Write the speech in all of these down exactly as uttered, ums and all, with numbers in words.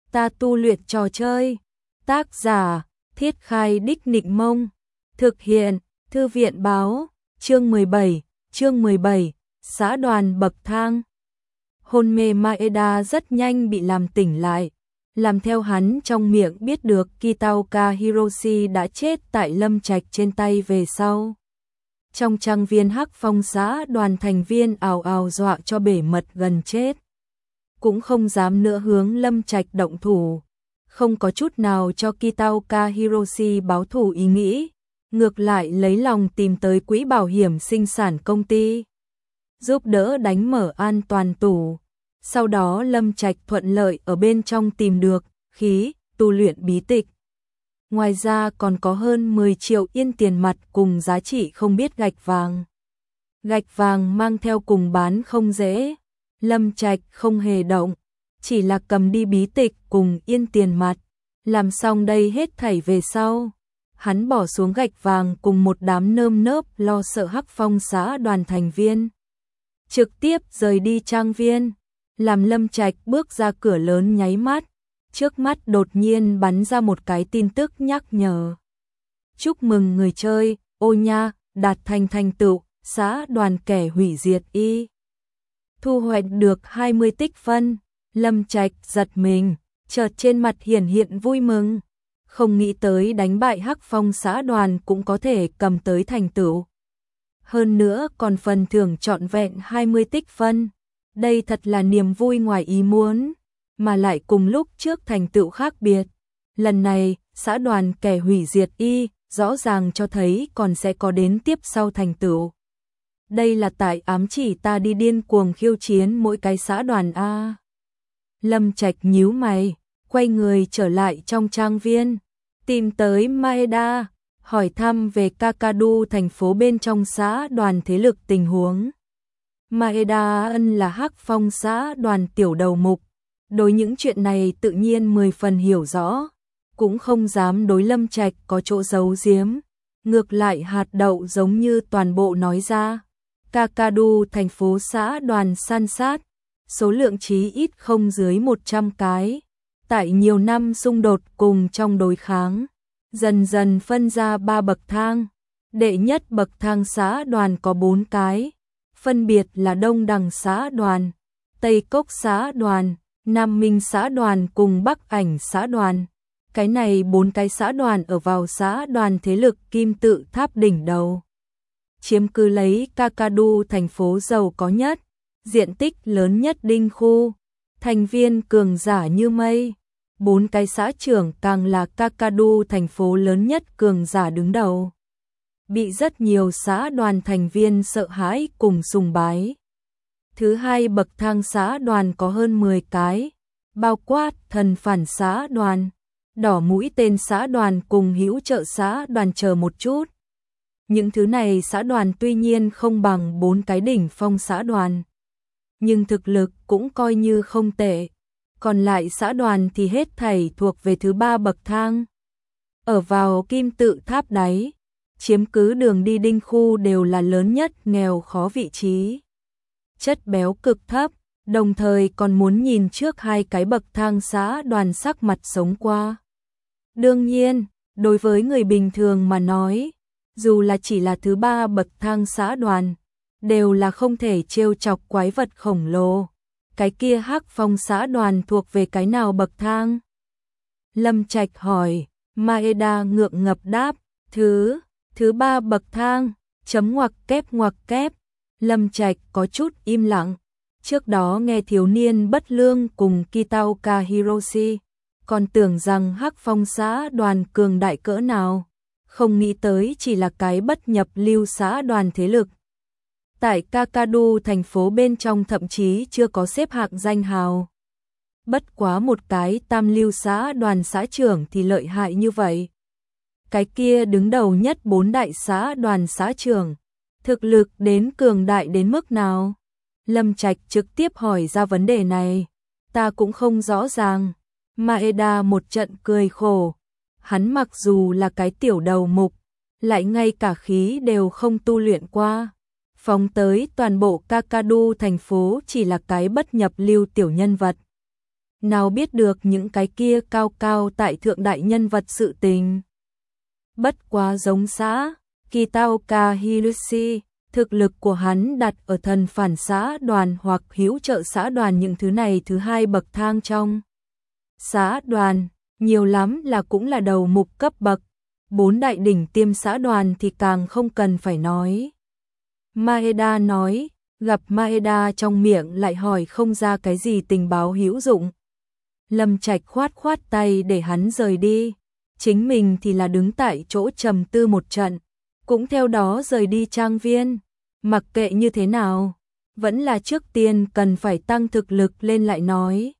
ta tu luyện trò chơi. Tác giả, Thiết Khai Đích Nịnh Mông. Thực hiện, Thư viện Báo. Chương mười bảy, chương mười bảy, xã đoàn bậc thang. Hôn mê Maeda rất nhanh bị làm tỉnh lại. Làm theo hắn trong miệng biết được Kitaoka Hiroshi đã chết tại Lâm Trạch trên tay về sau. Trong trang viên Hắc Phong xã đoàn thành viên ào ào dọa cho bể mật gần chết. Cũng không dám nữa hướng Lâm Trạch động thủ. Không có chút nào cho Kitaoka Hiroshi báo thù ý nghĩ. Ngược lại lấy lòng tìm tới quỹ bảo hiểm sinh sản công ty. Giúp đỡ đánh mở an toàn tủ. Sau đó Lâm Trạch thuận lợi ở bên trong tìm được khí, tu luyện bí tịch. Ngoài ra còn có hơn mười triệu yên tiền mặt cùng giá trị không biết gạch vàng. Gạch vàng mang theo cùng bán không dễ. Lâm Trạch không hề động, chỉ là cầm đi bí tịch cùng yên tiền mặt. Làm xong đây hết thảy về sau. Hắn bỏ xuống gạch vàng cùng một đám nơm nớp lo sợ Hắc Phong xã đoàn thành viên. Trực tiếp rời đi trang viên. Làm Lâm Trạch bước ra cửa lớn nháy mắt. Trước mắt đột nhiên bắn ra một cái tin tức nhắc nhở. Chúc mừng người chơi, ô nha, đạt thành thành tựu, xã đoàn kẻ hủy diệt y. Thu hoạch được hai mươi tích phân. Lâm Trạch giật mình, chợt trên mặt hiển hiện vui mừng. Không nghĩ tới đánh bại Hắc Phong xã đoàn cũng có thể cầm tới thành tựu. Hơn nữa còn phần thưởng trọn vẹn hai mươi tích phân. Đây thật là niềm vui ngoài ý muốn, mà lại cùng lúc trước thành tựu khác biệt. Lần này, xã đoàn kẻ hủy diệt y, rõ ràng cho thấy còn sẽ có đến tiếp sau thành tựu. Đây là tại ám chỉ ta đi điên cuồng khiêu chiến mỗi cái xã đoàn A. Lâm Trạch nhíu mày, quay người trở lại trong trang viên, tìm tới Maeda, hỏi thăm về Kakadu thành phố bên trong xã đoàn thế lực tình huống. Maeda ân là Hắc Phong xã đoàn tiểu đầu mục, đối những chuyện này tự nhiên mười phần hiểu rõ, cũng không dám đối Lâm Trạch có chỗ giấu giếm, ngược lại hạt đậu giống như toàn bộ nói ra. Kakadu thành phố xã đoàn san sát, số lượng chí ít không dưới một trăm cái, tại nhiều năm xung đột cùng trong đối kháng, dần dần phân ra ba bậc thang. Đệ nhất bậc thang xã đoàn có bốn cái, phân biệt là Đông Đằng xã đoàn, Tây Cốc xã đoàn, Nam Minh xã đoàn cùng Bắc Ảnh xã đoàn. Cái này bốn cái xã đoàn ở vào xã đoàn thế lực kim tự tháp đỉnh đầu. Chiếm cứ lấy Kakadu thành phố giàu có nhất, diện tích lớn nhất đinh khu, thành viên cường giả như mây. Bốn cái xã trưởng càng là Kakadu thành phố lớn nhất cường giả đứng đầu. Bị rất nhiều xã đoàn thành viên sợ hãi cùng sùng bái. Thứ hai bậc thang xã đoàn có hơn mười cái, bao quát thần phản xã đoàn, đỏ mũi tên xã đoàn cùng hữu trợ xã đoàn chờ một chút. Những thứ này xã đoàn tuy nhiên không bằng bốn cái đỉnh phong xã đoàn, nhưng thực lực cũng coi như không tệ. Còn lại xã đoàn thì hết thảy thuộc về thứ ba bậc thang. Ở vào kim tự tháp đáy, chiếm cứ đường đi đinh khu đều là lớn nhất nghèo khó vị trí. Chất béo cực thấp, đồng thời còn muốn nhìn trước hai cái bậc thang xã đoàn sắc mặt sống qua. Đương nhiên, đối với người bình thường mà nói, dù là chỉ là thứ ba bậc thang xã đoàn, đều là không thể trêu chọc quái vật khổng lồ. Cái kia Hắc Phong xã đoàn thuộc về cái nào bậc thang? Lâm Trạch hỏi, Maeda ngượng ngập đáp, thứ, thứ ba bậc thang, chấm ngoặc kép ngoặc kép. Lâm Trạch có chút im lặng, trước đó nghe thiếu niên bất lương cùng Kitaoka Hiroshi, còn tưởng rằng Hắc Phong xã đoàn cường đại cỡ nào, không nghĩ tới chỉ là cái bất nhập lưu xã đoàn thế lực. Tại Kakadu thành phố bên trong thậm chí chưa có xếp hạng danh hào. Bất quá một cái tam lưu xã đoàn xã trưởng thì lợi hại như vậy. Cái kia đứng đầu nhất bốn đại xã đoàn xã trưởng, thực lực đến cường đại đến mức nào? Lâm Trạch trực tiếp hỏi ra vấn đề này. Ta cũng không rõ ràng. Maeda một trận cười khổ. Hắn mặc dù là cái tiểu đầu mục, lại ngay cả khí đều không tu luyện qua. Phóng tới toàn bộ Kakadu thành phố chỉ là cái bất nhập lưu tiểu nhân vật. nào biết được những cái kia cao cao tại thượng đại nhân vật sự tình. Bất quá giống xã, Kitaoka Hiroshi, thực lực của hắn đặt ở thần phản xã đoàn hoặc hữu trợ xã đoàn những thứ này thứ hai bậc thang trong. Xã đoàn, nhiều lắm là cũng là đầu mục cấp bậc, bốn đại đỉnh tiêm xã đoàn thì càng không cần phải nói. Maeda nói, gặp Maeda trong miệng lại hỏi không ra cái gì tình báo hữu dụng. Lâm Trạch khoát khoát tay để hắn rời đi, chính mình thì là đứng tại chỗ trầm tư một trận, cũng theo đó rời đi trang viên, mặc kệ như thế nào, vẫn là trước tiên cần phải tăng thực lực lên lại nói.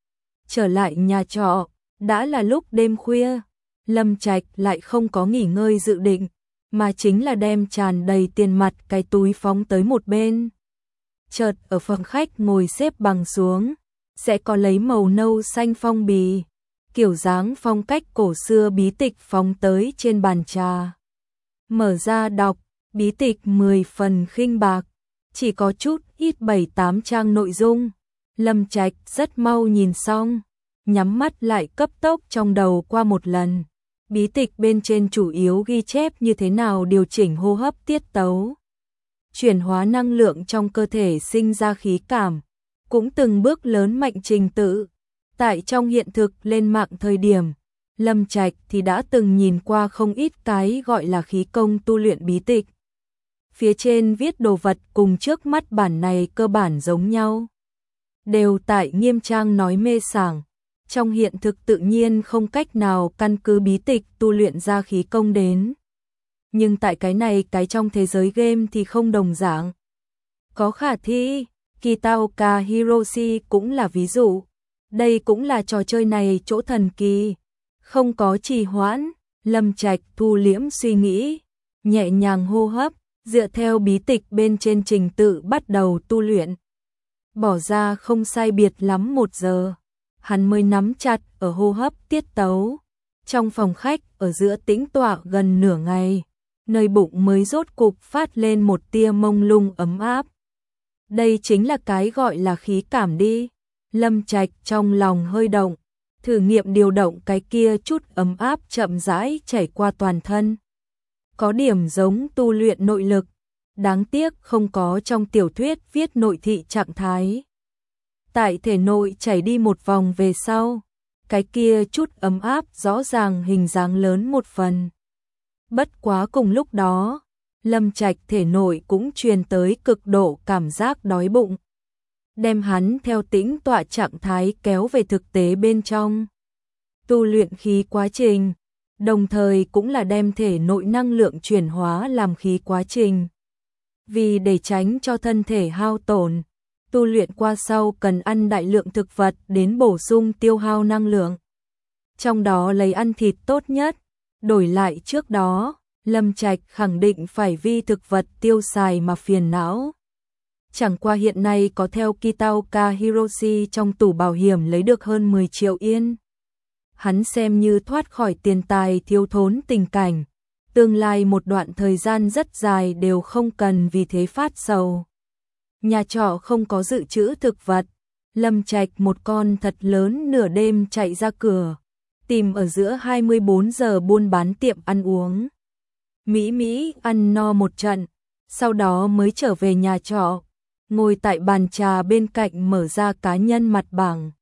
Trở lại nhà trọ, đã là lúc đêm khuya, Lâm Trạch lại không có nghỉ ngơi dự định, mà chính là đem tràn đầy tiền mặt cái túi phóng tới một bên. Chợt ở phòng khách ngồi xếp bằng xuống, sẽ có lấy màu nâu xanh phong bì, kiểu dáng phong cách cổ xưa bí tịch phóng tới trên bàn trà. Mở ra đọc, bí tịch mười phần khinh bạc, chỉ có chút ít bảy tám trang nội dung. Lâm Trạch rất mau nhìn xong, nhắm mắt lại cấp tốc trong đầu qua một lần. Bí tịch bên trên chủ yếu ghi chép như thế nào điều chỉnh hô hấp tiết tấu, chuyển hóa năng lượng trong cơ thể sinh ra khí cảm, cũng từng bước lớn mạnh trình tự. Tại trong hiện thực lên mạng thời điểm, Lâm Trạch thì đã từng nhìn qua không ít cái gọi là khí công tu luyện bí tịch. Phía trên viết đồ vật cùng trước mắt bản này cơ bản giống nhau, đều tại nghiêm trang nói mê sảng. Trong hiện thực tự nhiên không cách nào căn cứ bí tịch tu luyện ra khí công đến. Nhưng tại cái này cái trong thế giới game thì không đồng dạng. Có khả thi, Kitaoka Hiroshi cũng là ví dụ. Đây cũng là trò chơi này chỗ thần kỳ. Không có trì hoãn, Lâm Trạch thu liễm suy nghĩ, nhẹ nhàng hô hấp, dựa theo bí tịch bên trên trình tự bắt đầu tu luyện. Bỏ ra không sai biệt lắm một giờ, hắn mới nắm chặt ở hô hấp tiết tấu. Trong phòng khách ở giữa tĩnh tọa gần nửa ngày, nơi bụng mới rốt cục phát lên một tia mông lung ấm áp. Đây chính là cái gọi là khí cảm đi. Lâm Trạch trong lòng hơi động, thử nghiệm điều động cái kia chút ấm áp chậm rãi chảy qua toàn thân. Có điểm giống tu luyện nội lực, đáng tiếc không có trong tiểu thuyết viết nội thị trạng thái. Tại thể nội chảy đi một vòng về sau, cái kia chút ấm áp rõ ràng hình dáng lớn một phần. Bất quá cùng lúc đó, Lâm Trạch thể nội cũng truyền tới cực độ cảm giác đói bụng, đem hắn theo tĩnh tọa trạng thái kéo về thực tế bên trong. Tu luyện khí quá trình, đồng thời cũng là đem thể nội năng lượng chuyển hóa làm khí quá trình. Vì để tránh cho thân thể hao tổn, tu luyện qua sau cần ăn đại lượng thực vật đến bổ sung tiêu hao năng lượng. Trong đó lấy ăn thịt tốt nhất, đổi lại trước đó, Lâm Trạch khẳng định phải vi thực vật tiêu xài mà phiền não. Chẳng qua hiện nay có theo Kitaoka Hiroshi trong tủ bảo hiểm lấy được hơn mười triệu yên. Hắn xem như thoát khỏi tiền tài thiếu thốn tình cảnh, tương lai một đoạn thời gian rất dài đều không cần vì thế phát sầu. Nhà trọ không có dự trữ thực vật, Lâm Trạch một con thật lớn nửa đêm chạy ra cửa, tìm ở giữa hai mươi bốn giờ buôn bán tiệm ăn uống. Mỹ Mỹ ăn no một trận, sau đó mới trở về nhà trọ, ngồi tại bàn trà bên cạnh mở ra cá nhân mặt bảng.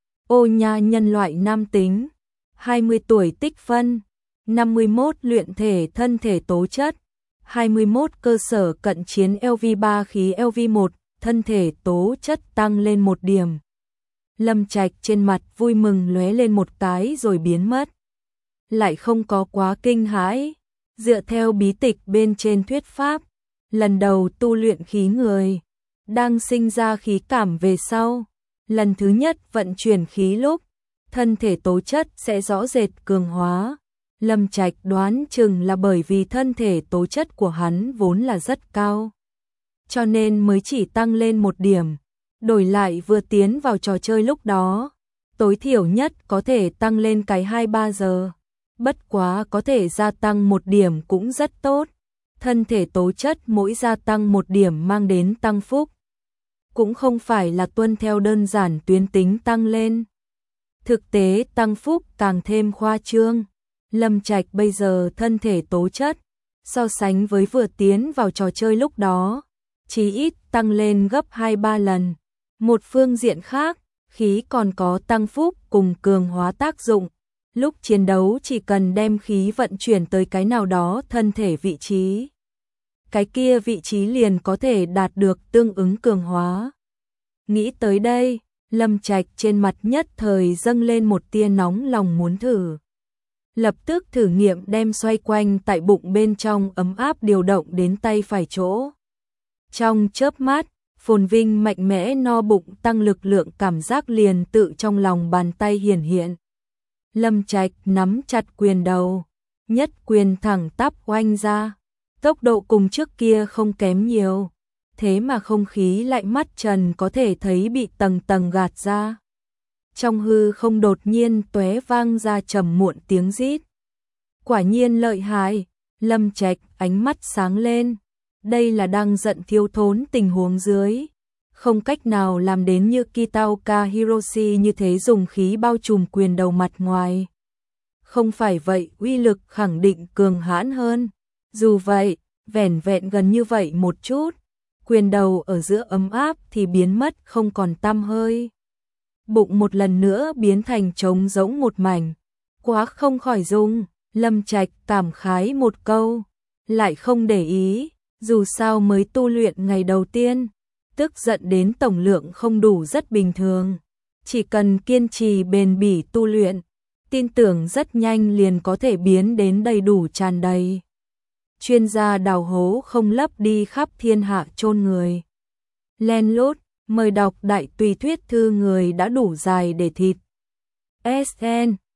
Ô nha nhân loại nam tính, hai mươi tuổi tích phân, năm mươi mốt luyện thể thân thể tố chất, hai mươi mốt cơ sở cận chiến L V ba khí L V một, thân thể tố chất tăng lên một điểm. Lâm Trạch trên mặt vui mừng lóe lên một cái rồi biến mất. Lại không có quá kinh hãi, dựa theo bí tịch bên trên thuyết pháp, lần đầu tu luyện khí người, đang sinh ra khí cảm về sau, lần thứ nhất vận chuyển khí lúc, thân thể tố chất sẽ rõ rệt cường hóa. Lâm Trạch đoán chừng là bởi vì thân thể tố chất của hắn vốn là rất cao, cho nên mới chỉ tăng lên một điểm. Đổi lại vừa tiến vào trò chơi lúc đó, tối thiểu nhất có thể tăng lên cái hai ba giờ. Bất quá có thể gia tăng một điểm cũng rất tốt. Thân thể tố chất mỗi gia tăng một điểm mang đến tăng phúc, cũng không phải là tuân theo đơn giản tuyến tính tăng lên, Thực tế tăng phúc càng thêm khoa trương. Lâm Trạch bây giờ thân thể tố chất, so sánh với vừa tiến vào trò chơi lúc đó, chí ít tăng lên gấp hai ba lần. Một phương diện khác, khí còn có tăng phúc cùng cường hóa tác dụng. Lúc chiến đấu chỉ cần đem khí vận chuyển tới cái nào đó thân thể vị trí, cái kia vị trí liền có thể đạt được tương ứng cường hóa. Nghĩ tới đây, Lâm Trạch trên mặt nhất thời dâng lên một tia nóng lòng muốn thử. Lập tức thử nghiệm đem xoay quanh tại bụng bên trong ấm áp điều động đến tay phải chỗ. Trong chớp mắt, phồn vinh mạnh mẽ no bụng tăng lực lượng cảm giác liền tự trong lòng bàn tay hiển hiện. Lâm Trạch nắm chặt quyền đầu, nhất quyền thẳng tắp oanh ra, tốc độ cùng trước kia không kém nhiều, thế mà không khí lạnh mắt trần có thể thấy bị tầng tầng gạt ra. Trong hư không đột nhiên tóe vang ra trầm muộn tiếng rít. Quả nhiên lợi hại, Lâm Trạch ánh mắt sáng lên, đây là đang giận thiếu thốn tình huống dưới. Không cách nào làm đến như Kitaoka Hiroshi như thế dùng khí bao trùm quyền đầu mặt ngoài. Không phải vậy, uy lực khẳng định cường hãn hơn. Dù vậy, vẻn vẹn gần như vậy một chút, quyền đầu ở giữa ấm áp thì biến mất không còn tăm hơi. Bụng một lần nữa biến thành trống rỗng một mảnh. Quá không khỏi dung, Lâm Trạch cảm khái một câu, lại không để ý, dù sao mới tu luyện ngày đầu tiên. Tức giận đến tổng lượng không đủ rất bình thường. Chỉ cần kiên trì bền bỉ tu luyện, tin tưởng rất nhanh liền có thể biến đến đầy đủ tràn đầy. Chuyên gia đào hố không lấp đi khắp thiên hạ chôn người. Len lút, mời đọc đại tùy thuyết thư người đã đủ dài để thịt. ét en